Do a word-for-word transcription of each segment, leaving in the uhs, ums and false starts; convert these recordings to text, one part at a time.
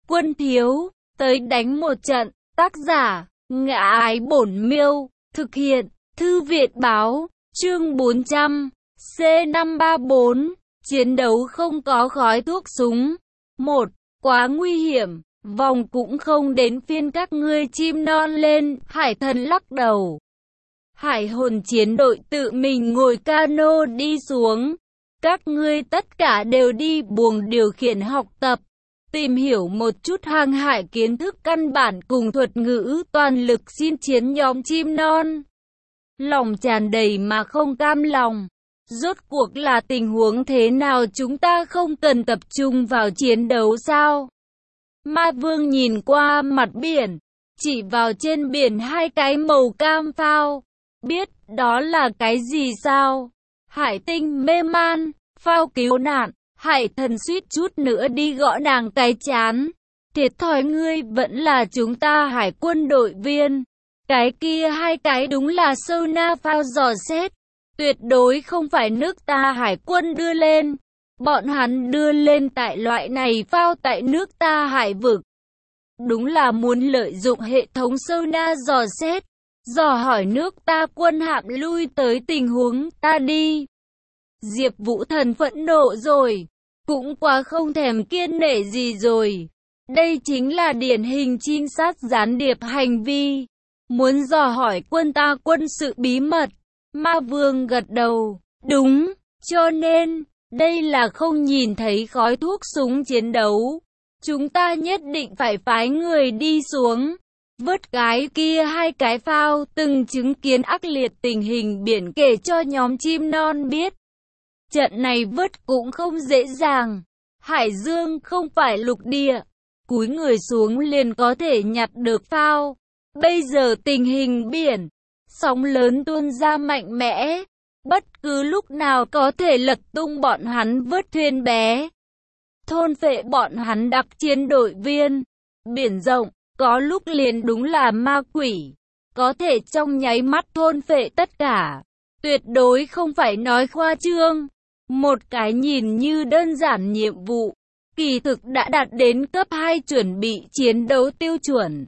quân thiếu, tới đánh một trận. Tác giả, Ngã Ái Bổn Miêu, thực hiện, Thư viện Báo, chương bốn trăm, C năm ba bốn, chiến đấu không có khói thuốc súng. một. Quá nguy hiểm, vòng cũng không đến phiên các ngươi chim non lên, Hải Thần lắc đầu. Hải hồn chiến đội tự mình ngồi cano đi xuống. Các ngươi tất cả đều đi buồng điều khiển học tập, tìm hiểu một chút hàng hải kiến thức căn bản cùng thuật ngữ toàn lực xin chiến nhóm chim non. Lòng tràn đầy mà không cam lòng. Rốt cuộc là tình huống thế nào, chúng ta không cần tập trung vào chiến đấu sao? Ma Vương nhìn qua mặt biển, chỉ vào trên biển hai cái màu cam phao. Biết đó là cái gì sao? Hải Tinh mê man, phao cứu nạn. Hải Thần suýt chút nữa đi gõ nàng cái chán. Thiệt thòi, ngươi vẫn là chúng ta hải quân đội viên. Cái kia hai cái đúng là sonar phao dò xét. Tuyệt đối không phải nước ta hải quân đưa lên. Bọn hắn đưa lên tại loại này phao tại nước ta hải vực. Đúng là muốn lợi dụng hệ thống sonar dò xét, dò hỏi nước ta quân hạm lui tới tình huống ta đi. Diệp Vũ Thần phẫn nộ rồi, cũng quá không thèm kiêng nể gì rồi. Đây chính là điển hình trinh sát gián điệp hành vi, muốn dò hỏi quân ta quân sự bí mật. Ma Vương gật đầu, đúng, cho nên, đây là không nhìn thấy khói thuốc súng chiến đấu. Chúng ta nhất định phải phái người đi xuống, vớt cái kia hai cái phao, từng chứng kiến ác liệt tình hình biển kể cho nhóm chim non biết. Trận này vớt cũng không dễ dàng. Hải dương không phải lục địa, cúi người xuống liền có thể nhặt được phao. Bây giờ tình hình biển, sóng lớn tuôn ra mạnh mẽ, bất cứ lúc nào có thể lật tung bọn hắn vớt thuyền bé, thôn phệ bọn hắn đặc chiến đội viên. Biển rộng, có lúc liền đúng là ma quỷ, có thể trong nháy mắt thôn phệ tất cả. Tuyệt đối không phải nói khoa trương. Một cái nhìn như đơn giản nhiệm vụ, kỳ thực đã đạt đến cấp hai chuẩn bị chiến đấu tiêu chuẩn.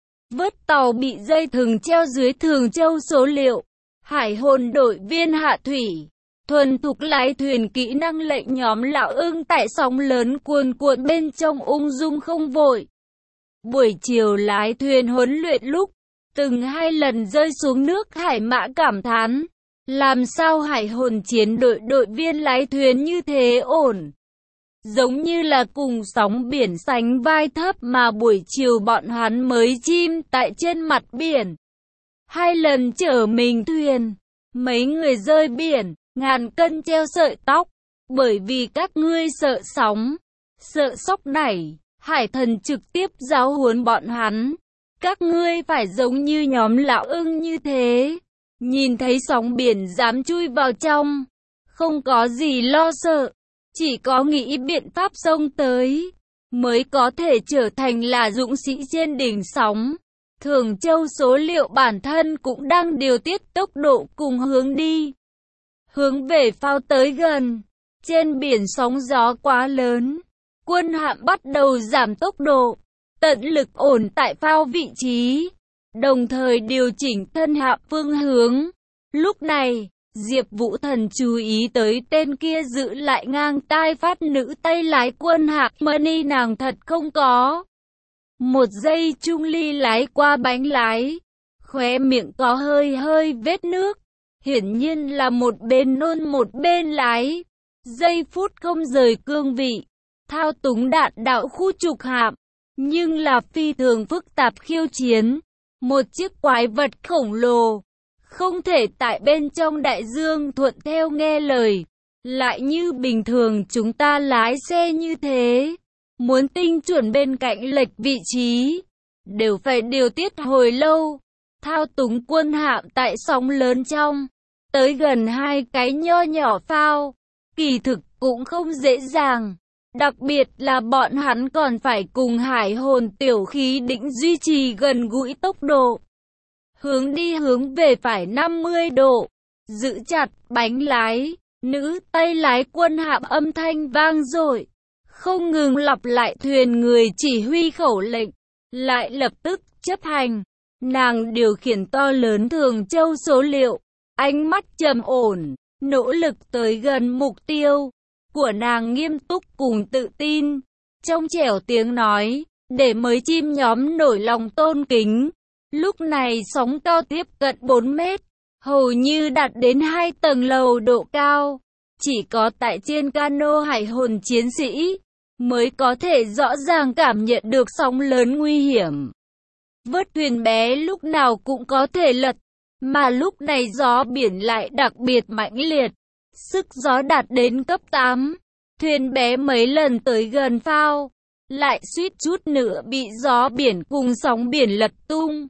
Vớt tàu bị dây thừng treo dưới Thường Châu số liệu. Hải hồn đội viên hạ thủy, thuần thục lái thuyền, kỹ năng lệnh nhóm lão ưng tại sóng lớn cuồn cuộn bên trong ung dung không vội. Buổi chiều lái thuyền huấn luyện lúc, từng hai lần rơi xuống nước, Hải Mã cảm thán. Làm sao hải hồn chiến đội đội viên lái thuyền như thế ổn? Giống như là cùng sóng biển sánh vai thấp mà buổi chiều bọn hắn mới chim tại trên mặt biển. Hai lần chở mình thuyền, mấy người rơi biển, ngàn cân treo sợi tóc. Bởi vì các ngươi sợ sóng, sợ sóc nảy, Hải Thần trực tiếp giáo huấn bọn hắn. Các ngươi phải giống như nhóm lão ưng như thế. Nhìn thấy sóng biển dám chui vào trong, không có gì lo sợ, chỉ có nghĩ biện pháp xông tới, mới có thể trở thành là dũng sĩ trên đỉnh sóng. Thường Châu số liệu bản thân cũng đang điều tiết tốc độ cùng hướng đi, hướng về phao tới gần. Trên biển sóng gió quá lớn, quân hạm bắt đầu giảm tốc độ, tận lực ổn tại phao vị trí, đồng thời điều chỉnh thân hạm phương hướng. Lúc này, Diệp Vũ Thần chú ý tới tên kia giữ lại ngang tai phát nữ tay lái quân hạm Money, nàng thật không có. Một giây Trung Ly lái qua bánh lái, khóe miệng có hơi hơi vết nước, hiển nhiên là một bên nôn một bên lái. Giây phút không rời cương vị, thao túng đạn đạo khu trục hạm, nhưng là phi thường phức tạp khiêu chiến. Một chiếc quái vật khổng lồ, không thể tại bên trong đại dương thuận theo nghe lời, lại như bình thường chúng ta lái xe như thế. Muốn tinh chuẩn bên cạnh lệch vị trí, đều phải điều tiết hồi lâu. Thao túng quân hạm tại sóng lớn trong, tới gần hai cái nho nhỏ phao, kỳ thực cũng không dễ dàng. Đặc biệt là bọn hắn còn phải cùng hải hồn tiểu khí đỉnh duy trì gần gũi tốc độ. Hướng đi hướng về phải năm mươi độ, giữ chặt bánh lái, nữ tay lái quân hạm âm thanh vang dội. không ngừng lặp lại thuyền người chỉ huy khẩu lệnh, lại lập tức chấp hành. Nàng điều khiển to lớn Thường Châu số liệu, ánh mắt trầm ổn, nỗ lực tới gần mục tiêu của nàng nghiêm túc cùng tự tin. Trong trẻo tiếng nói, để mới chim nhóm nổi lòng tôn kính. Lúc này sóng to tiếp cận bốn mét, hầu như đạt đến hai tầng lầu độ cao. Chỉ có tại trên cano hải hồn chiến sĩ mới có thể rõ ràng cảm nhận được sóng lớn nguy hiểm. Vớt thuyền bé lúc nào cũng có thể lật, mà lúc này gió biển lại đặc biệt mãnh liệt. Sức gió đạt đến cấp tám. Thuyền bé mấy lần tới gần phao, lại suýt chút nữa bị gió biển cùng sóng biển lật tung.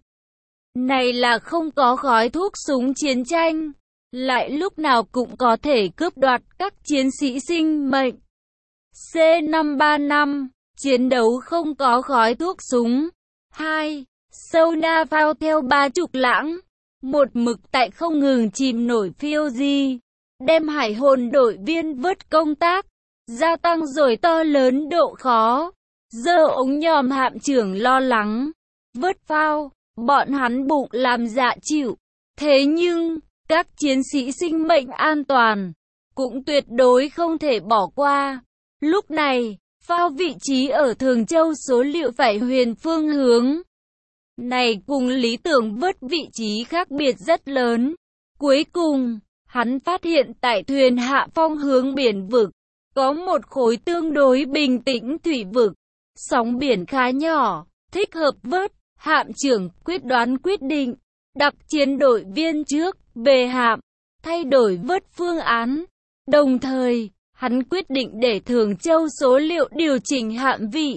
Này là không có khói thuốc súng chiến tranh, lại lúc nào cũng có thể cướp đoạt các chiến sĩ sinh mệnh. C năm ba năm, chiến đấu không có khói thuốc súng. hai. Sâu na phao theo ba trục lãng, một mực tại không ngừng chìm nổi phiêu di, đem hải hồn đội viên vớt công tác, gia tăng rồi to lớn độ khó. Giờ ống nhòm hạm trưởng lo lắng, vớt phao, bọn hắn bụng làm dạ chịu. Thế nhưng, các chiến sĩ sinh mệnh an toàn, cũng tuyệt đối không thể bỏ qua. Lúc này, phao vị trí ở Thường Châu số liệu phải huyền phương hướng. Này cùng lý tưởng vớt vị trí khác biệt rất lớn. Cuối cùng, hắn phát hiện tại thuyền hạ phong hướng biển vực, có một khối tương đối bình tĩnh thủy vực. Sóng biển khá nhỏ, thích hợp vớt. Hạm trưởng quyết đoán quyết định, đặt chiến đội viên trước, về hạm, thay đổi vớt phương án. Đồng thời, hắn quyết định để Thường Châu số liệu điều chỉnh hạm vị,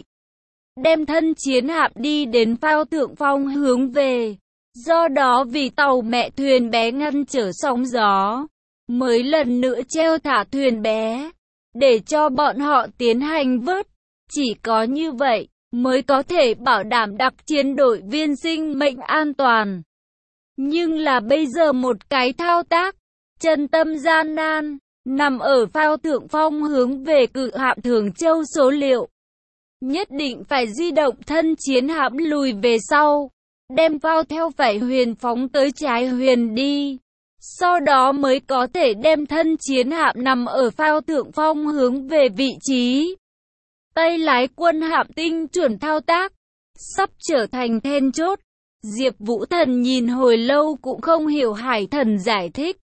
đem thân chiến hạm đi đến phao thượng phong hướng về. Do đó vì tàu mẹ thuyền bé ngăn trở sóng gió, mới lần nữa treo thả thuyền bé, để cho bọn họ tiến hành vớt. Chỉ có như vậy, mới có thể bảo đảm đặc chiến đội viên sinh mệnh an toàn. Nhưng là bây giờ một cái thao tác, chân tâm gian nan, nằm ở phao thượng phong hướng về cự hạm Thường Châu số liệu. Nhất định phải di động thân chiến hạm lùi về sau, đem phao theo phải huyền phóng tới trái huyền đi. Sau đó mới có thể đem thân chiến hạm nằm ở phao thượng phong hướng về vị trí. Tay lái quân hạm tinh chuẩn thao tác, sắp trở thành then chốt. Diệp Vũ Thần nhìn hồi lâu cũng không hiểu Hải Thần giải thích.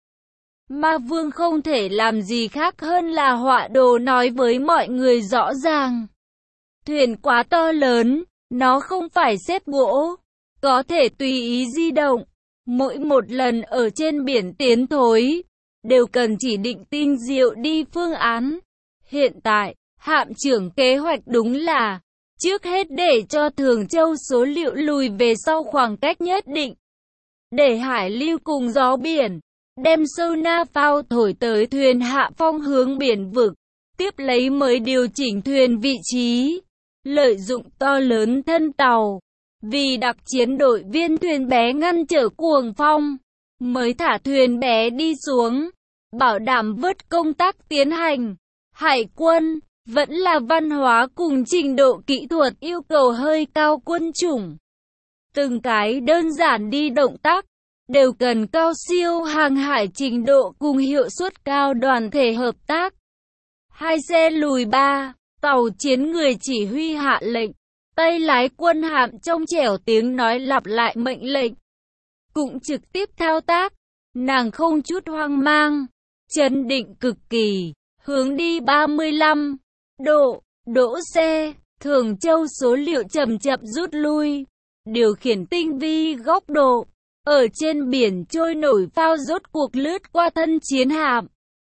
Ma Vương không thể làm gì khác hơn là họa đồ nói với mọi người rõ ràng. Thuyền quá to lớn, nó không phải xếp gỗ, có thể tùy ý di động. Mỗi một lần ở trên biển tiến thối, đều cần chỉ định tinh diệu đi phương án. Hiện tại, hạm trưởng kế hoạch đúng là, trước hết để cho Thường Châu số liệu lùi về sau khoảng cách nhất định. Để hải lưu cùng gió biển, đem sonar phao thổi tới thuyền hạ phong hướng biển vực. Tiếp lấy mới điều chỉnh thuyền vị trí, lợi dụng to lớn thân tàu. Vì đặc chiến đội viên thuyền bé ngăn trở cuồng phong, mới thả thuyền bé đi xuống, bảo đảm vớt công tác tiến hành. Hải quân vẫn là văn hóa cùng trình độ kỹ thuật yêu cầu hơi cao quân chủng. Từng cái đơn giản đi động tác, đều cần cao siêu hàng hải trình độ cùng hiệu suất cao đoàn thể hợp tác. Hai xe lùi ba, tàu chiến người chỉ huy hạ lệnh. Tay lái quân hạm trong trẻo tiếng nói lặp lại mệnh lệnh. Cũng trực tiếp thao tác, nàng không chút hoang mang, chấn định cực kỳ, hướng đi ba mươi lăm độ, đỗ xe, Thường Châu số liệu chậm chậm rút lui, điều khiển tinh vi góc độ, ở trên biển trôi nổi phao rốt cuộc lướt qua thân chiến hạm.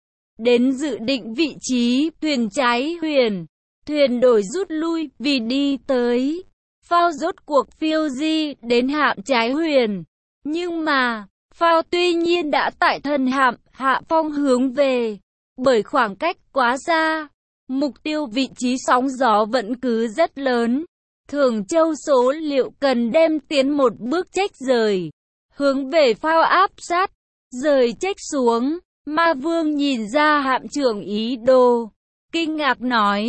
Đến dự định vị trí, thuyền trái huyền. Thuyền đổi rút lui vì đi tới. Phao rốt cuộc phiêu di đến hạm trái huyền. Nhưng mà, phao tuy nhiên đã tại thân hạm hạ phong hướng về. Bởi khoảng cách quá xa, mục tiêu vị trí sóng gió vẫn cứ rất lớn. Thường Châu số liệu cần đem tiến một bước trách rời. Hướng về phao áp sát, rời trách xuống. Ma Vương nhìn ra hạm trưởng ý đồ. Kinh ngạc nói.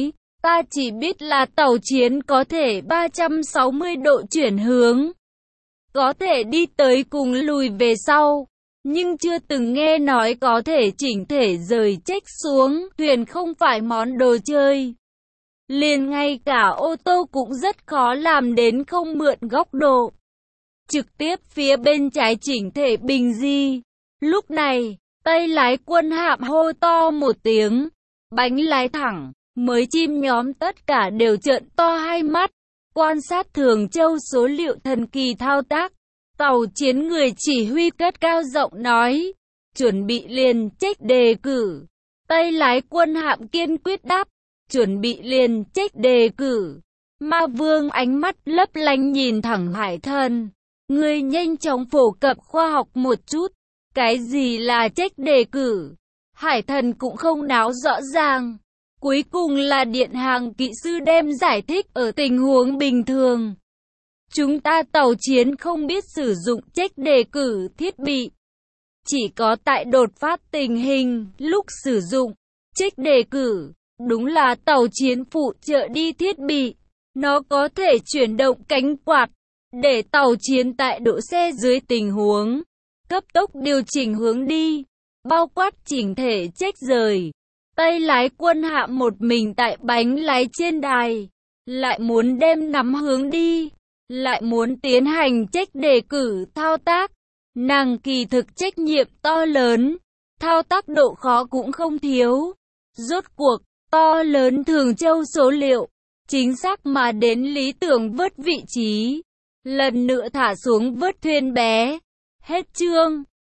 Ta chỉ biết là tàu chiến có thể ba trăm sáu mươi độ chuyển hướng, có thể đi tới cùng lùi về sau, nhưng chưa từng nghe nói có thể chỉnh thể rời trách xuống. Thuyền không phải món đồ chơi. Liền ngay cả ô tô cũng rất khó làm đến không mượn góc độ. Trực tiếp phía bên trái chỉnh thể bình di. Lúc này, tay lái quân hạm hô to một tiếng, bánh lái thẳng, mới chim nhóm tất cả đều trợn to hai mắt, quan sát Thường Châu số liệu thần kỳ thao tác. Tàu chiến người chỉ huy cất cao giọng nói, chuẩn bị liền trách đề cử. Tay lái quân hạm kiên quyết đáp, chuẩn bị liền trách đề cử. Ma Vương ánh mắt lấp lánh nhìn thẳng Hải Thần. Người nhanh chóng phổ cập khoa học một chút. Cái gì là trách đề cử? Hải Thần cũng không náo rõ ràng. Cuối cùng là điện hàng kỹ sư đem giải thích ở tình huống bình thường. Chúng ta tàu chiến không biết sử dụng trách đề cử thiết bị. Chỉ có tại đột phát tình hình, lúc sử dụng trách đề cử, đúng là tàu chiến phụ trợ đi thiết bị. Nó có thể chuyển động cánh quạt, để tàu chiến tại đỗ xe dưới tình huống cấp tốc điều chỉnh hướng đi, bao quát chỉnh thể trách rời. Tay lái quân hạm một mình tại bánh lái trên đài, lại muốn đem nắm hướng đi, lại muốn tiến hành trách đề cử thao tác. Nàng kỳ thực trách nhiệm to lớn, thao tác độ khó cũng không thiếu. Rốt cuộc, to lớn Thường Châu số liệu, chính xác mà đến lý tưởng vớt vị trí. Lần nữa thả xuống vớt thuyền bé. Hết chương.